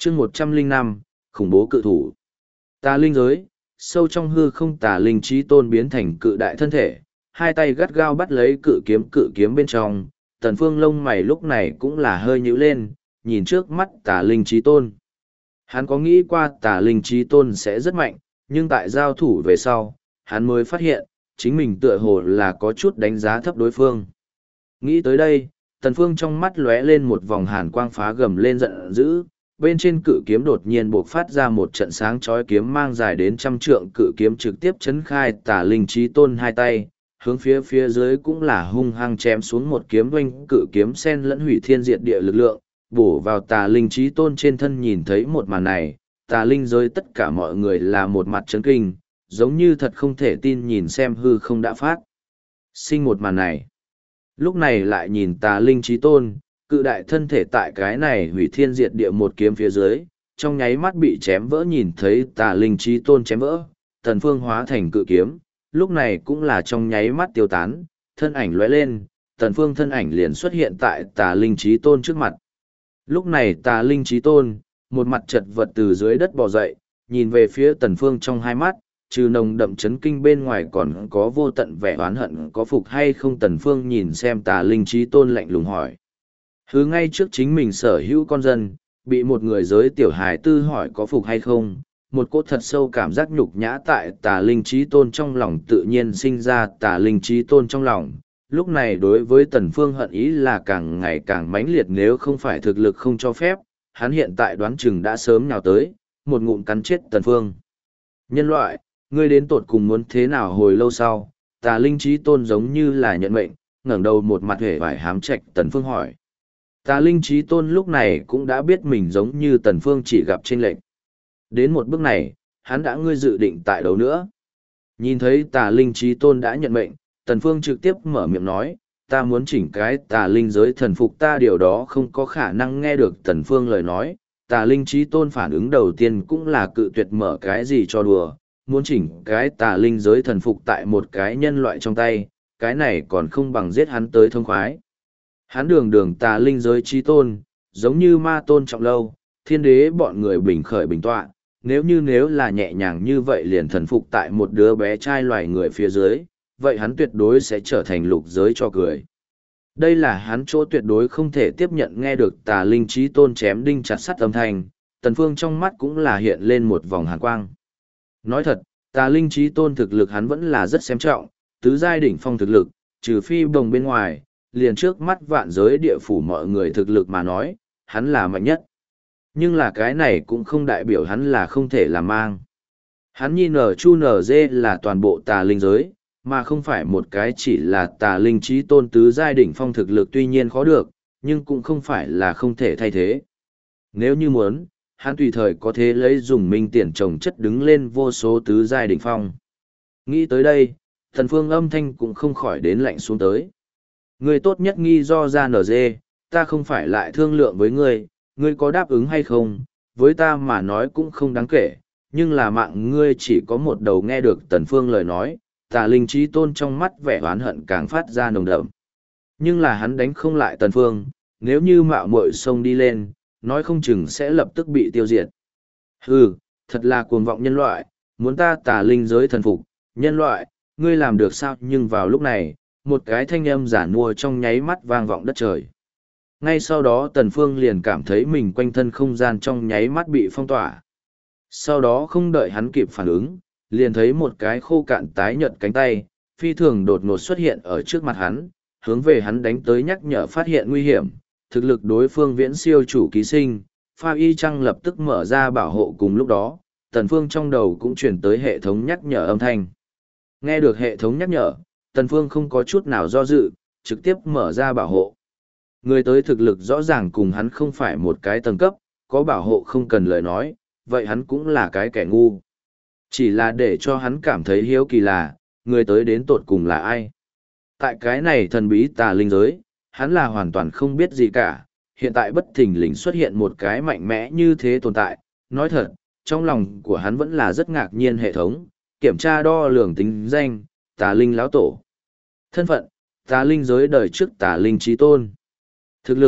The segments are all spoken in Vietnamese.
chương 105, khủng bố cự thủ. Tà linh giới, sâu trong hư không tà linh trí tôn biến thành cự đại thân thể, hai tay gắt gao bắt lấy cự kiếm bên trong, Tần Phương lông mày lúc này cũng là hơi nhíu lên, nhìn trước mắt tà linh trí tôn. Hắn có nghĩ qua tà linh trí tôn sẽ rất mạnh, nhưng tại giao thủ về sau, hắn mới phát hiện, chính mình tựa hồ là có chút đánh giá thấp đối phương. Nghĩ tới đây, Tần Phương trong mắt lóe lên một vòng hàn quang phá gầm lên giận dữ, bên trên cự kiếm đột nhiên bộc phát ra một trận sáng chói kiếm mang dài đến 100 trượng, cự kiếm trực tiếp chấn khai tà linh trí tôn hai tay, hướng phía dưới cũng là hung hăng chém xuống một kiếm oanh, cự kiếm sen lẫn hủy thiên diệt địa lực lượng, bổ vào tà linh trí tôn trên thân. Nhìn thấy một màn này, tà linh giới tất cả mọi người là một mặt chấn kinh, giống như thật không thể tin nhìn xem hư không đã phát sinh một màn này. Lúc này lại nhìn tà linh trí tôn, cự đại thân thể tại cái này hủy thiên diệt địa một kiếm phía dưới, trong nháy mắt bị chém vỡ. Nhìn thấy tà linh trí tôn chém vỡ, Tần Phương hóa thành cự kiếm, lúc này cũng là trong nháy mắt tiêu tán, thân ảnh lóe lên, Tần Phương thân ảnh liền xuất hiện tại tà linh trí tôn trước mặt. Lúc này tà linh trí tôn, một mặt chật vật từ dưới đất bò dậy, nhìn về phía Tần Phương trong hai mắt, trừ nồng đậm chấn kinh bên ngoài còn có vô tận vẻ oán hận. Có phục hay không? Tần Phương nhìn xem tà linh trí tôn lạnh lùng hỏi. Hứ ngay trước chính mình sở hữu con dân, bị một người giới tiểu hài tư hỏi có phục hay không, một cỗ thật sâu cảm giác nhục nhã tại tà linh trí tôn trong lòng tự nhiên sinh ra. Tà linh trí tôn trong lòng, lúc này đối với Tần Phương hận ý là càng ngày càng mãnh liệt, nếu không phải thực lực không cho phép, hắn hiện tại đoán chừng đã sớm nhào tới, một ngụm cắn chết Tần Phương. Nhân loại, ngươi đến tột cùng muốn thế nào? Hồi lâu sau, tà linh trí tôn giống như là nhận mệnh, ngẩng đầu một mặt hề vải hám trạch Tần Phương hỏi. Tà linh trí tôn lúc này cũng đã biết mình giống như Tần Phương chỉ gặp trên lệnh. Đến một bước này, hắn đã ngươi dự định tại đâu nữa? Nhìn thấy tà linh trí tôn đã nhận mệnh, Tần Phương trực tiếp mở miệng nói, ta muốn chỉnh cái tà linh giới thần phục ta. Điều đó không có khả năng. Nghe được Tần Phương lời nói, tà linh trí tôn phản ứng đầu tiên cũng là cự tuyệt. Mở cái gì cho đùa, muốn chỉnh cái tà linh giới thần phục tại một cái nhân loại trong tay, cái này còn không bằng giết hắn tới thông khoái. Hắn đường tà linh giới trí tôn, giống như ma tôn trọng lâu, thiên đế bọn người bình khởi bình tọa, nếu là nhẹ nhàng như vậy liền thần phục tại một đứa bé trai loài người phía dưới, vậy hắn tuyệt đối sẽ trở thành lục giới cho cười. Đây là hắn chỗ tuyệt đối không thể tiếp nhận. Nghe được tà linh trí tôn chém đinh chặt sắt âm thanh, Tần Phương trong mắt cũng là hiện lên một vòng hàn quang. Nói thật, tà linh trí tôn thực lực hắn vẫn là rất xem trọng, tứ giai đỉnh phong thực lực, trừ phi bồng bên ngoài, liền trước mắt vạn giới địa phủ mọi người thực lực mà nói, hắn là mạnh nhất. Nhưng là cái này cũng không đại biểu hắn là không thể làm mang. Hắn nhi nở chu nở dê là toàn bộ tà linh giới, mà không phải một cái chỉ là tà linh trí tôn tứ giai đỉnh phong thực lực. Tuy nhiên khó được, nhưng cũng không phải là không thể thay thế. Nếu như muốn, hắn tùy thời có thể lấy dùng minh tiền trồng chất đứng lên vô số tứ giai đỉnh phong. Nghĩ tới đây, Tần Phương âm thanh cũng không khỏi đến lạnh xuống tới. Ngươi tốt nhất nghi do ra nở dê, ta không phải lại thương lượng với ngươi, ngươi có đáp ứng hay không, với ta mà nói cũng không đáng kể, nhưng là mạng ngươi chỉ có một đầu. Nghe được Tần Phương lời nói, tà linh trí tôn trong mắt vẻ oán hận càng phát ra nồng đậm. Nhưng là hắn đánh không lại Tần Phương, nếu như mạo muội xông đi lên, nói không chừng sẽ lập tức bị tiêu diệt. Hừ, thật là cuồng vọng nhân loại, muốn ta tà linh giới thần phục, nhân loại, ngươi làm được sao? Nhưng vào lúc này, một cái thanh âm giả nua trong nháy mắt vang vọng đất trời. Ngay sau đó Tần Phương liền cảm thấy mình quanh thân không gian trong nháy mắt bị phong tỏa. Sau đó không đợi hắn kịp phản ứng, liền thấy một cái khô cạn tái nhợt cánh tay, phi thường đột ngột xuất hiện ở trước mặt hắn, hướng về hắn đánh tới, nhắc nhở phát hiện nguy hiểm. Thực lực đối phương viễn siêu chủ ký sinh, Pha Y Trăng lập tức mở ra bảo hộ. Cùng lúc đó, Tần Phương trong đầu cũng truyền tới hệ thống nhắc nhở âm thanh. Nghe được hệ thống nhắc nhở, Tần Phương không có chút nào do dự, trực tiếp mở ra bảo hộ. Người tới thực lực rõ ràng cùng hắn không phải một cái tầng cấp, có bảo hộ không cần lời nói, vậy hắn cũng là cái kẻ ngu. Chỉ là để cho hắn cảm thấy hiếu kỳ là, người tới đến tột cùng là ai. Tại cái này thần bí tà linh giới, hắn là hoàn toàn không biết gì cả, hiện tại bất thình lình xuất hiện một cái mạnh mẽ như thế tồn tại. Nói thật, trong lòng của hắn vẫn là rất ngạc nhiên. Hệ thống, kiểm tra đo lường tính danh, tà linh lão tổ. Thân phận, tà linh giới đời trước tà linh trí tôn. Thực lực,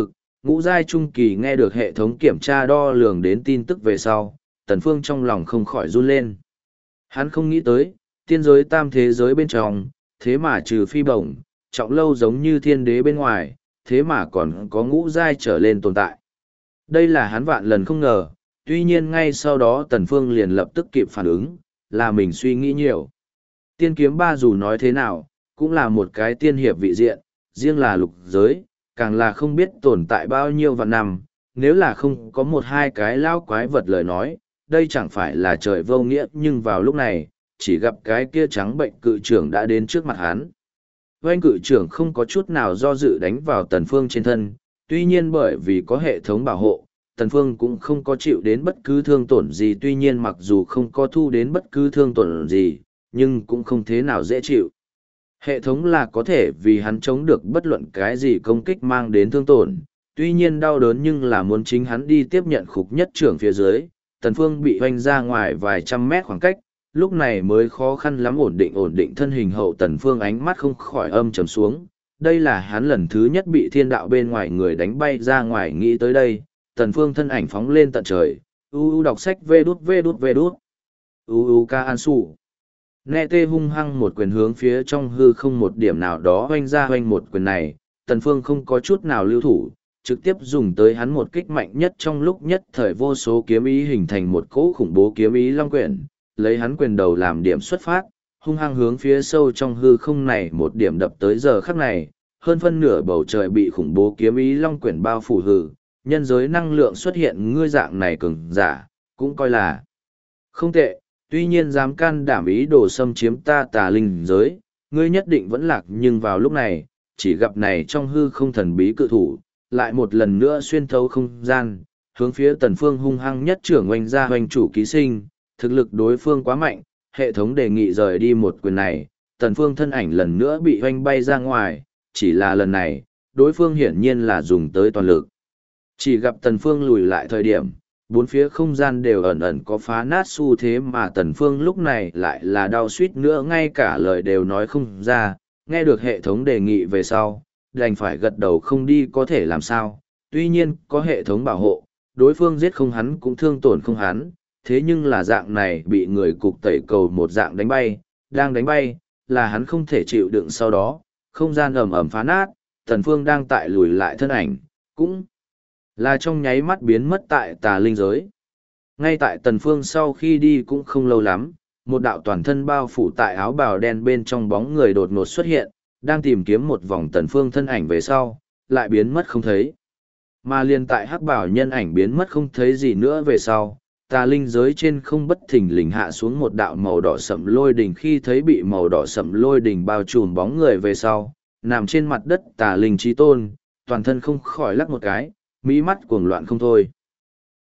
Ngũ giai trung kỳ nghe được hệ thống kiểm tra đo lường đến tin tức về sau, Tần Phương trong lòng không khỏi run lên. Hắn không nghĩ tới, tiên giới tam thế giới bên trong, thế mà trừ phi bổng, trọng lâu giống như thiên đế bên ngoài, thế mà còn có ngũ giai trở lên tồn tại. Đây là hắn vạn lần không ngờ, tuy nhiên ngay sau đó Tần Phương liền lập tức kịp phản ứng, là mình suy nghĩ nhiều. Tiên kiếm ba dù nói thế nào, cũng là một cái tiên hiệp vị diện, riêng là lục giới, càng là không biết tồn tại bao nhiêu vạn năm, nếu là không có một hai cái lao quái vật lời nói, đây chẳng phải là trời vô nghĩa, nhưng vào lúc này, chỉ gặp cái kia trắng bệnh cự trưởng đã đến trước mặt hắn. Oanh cự trưởng không có chút nào do dự đánh vào Tần Phương trên thân, tuy nhiên bởi vì có hệ thống bảo hộ, Tần Phương cũng không có chịu đến bất cứ thương tổn gì, tuy nhiên mặc dù không có thu đến bất cứ thương tổn gì, nhưng cũng không thế nào dễ chịu. Hệ thống là có thể vì hắn chống được bất luận cái gì công kích mang đến thương tổn, tuy nhiên đau đớn nhưng là muốn chính hắn đi tiếp nhận khục nhất trưởng phía dưới, Tần Phương bị hoanh ra ngoài vài trăm mét khoảng cách, lúc này mới khó khăn lắm ổn định thân hình hậu. Tần Phương ánh mắt không khỏi âm trầm xuống, đây là hắn lần thứ nhất bị thiên đạo bên ngoài người đánh bay ra ngoài. Nghĩ tới đây, Tần Phương thân ảnh phóng lên tận trời, đọc sách vê đút. Ca An Su. Nghe tê hung hăng một quyền hướng phía trong hư không một điểm nào đó hoanh ra hoanh một quyền này, Tần Phương không có chút nào lưu thủ, trực tiếp dùng tới hắn một kích mạnh nhất trong lúc nhất thời vô số kiếm ý hình thành một cỗ khủng bố kiếm ý long quyển, lấy hắn quyền đầu làm điểm xuất phát, hung hăng hướng phía sâu trong hư không này một điểm đập tới. Giờ khắc này, hơn phân nửa bầu trời bị khủng bố kiếm ý long quyển bao phủ hư, nhân giới năng lượng xuất hiện ngươi dạng này cường giả, cũng coi là không tệ, tuy nhiên dám can đảm ý đồ xâm chiếm ta tà linh giới, ngươi nhất định vẫn lạc. Nhưng vào lúc này, chỉ gặp này trong hư không thần bí cự thủ, lại một lần nữa xuyên thấu không gian, hướng phía Tần Phương hung hăng nhất trưởng oanh ra hoành chủ ký sinh, thực lực đối phương quá mạnh, hệ thống đề nghị rời đi một quyền này, Tần Phương thân ảnh lần nữa bị hoanh bay ra ngoài, chỉ là lần này, đối phương hiển nhiên là dùng tới toàn lực. Chỉ gặp Tần Phương lùi lại thời điểm, bốn phía không gian đều ẩn ẩn có phá nát xu thế, mà Tần Phương lúc này lại là đau suýt nữa ngay cả lời đều nói không ra, nghe được hệ thống đề nghị về sau, đành phải gật đầu không đi có thể làm sao, tuy nhiên có hệ thống bảo hộ, đối phương giết không hắn cũng thương tổn không hắn, thế nhưng là dạng này bị người cục tẩy cầu một dạng đánh bay, đang đánh bay, là hắn không thể chịu đựng. Sau đó, không gian ầm ầm phá nát, Tần Phương đang tại lùi lại thân ảnh, cũng là trong nháy mắt biến mất tại tà linh giới. Ngay tại Tần Phương sau khi đi cũng không lâu lắm, một đạo toàn thân bao phủ tại áo bào đen bên trong bóng người đột ngột xuất hiện, đang tìm kiếm một vòng Tần Phương thân ảnh về sau, lại biến mất không thấy. Mà liền tại hắc bảo nhân ảnh biến mất không thấy gì nữa về sau, tà linh giới trên không bất thình lình hạ xuống một đạo màu đỏ sậm lôi đỉnh. Khi thấy bị màu đỏ sậm lôi đỉnh bao trùm bóng người về sau, nằm trên mặt đất tà linh chí tôn, toàn thân không khỏi lắc một cái, mỹ mắt cuồng loạn không thôi.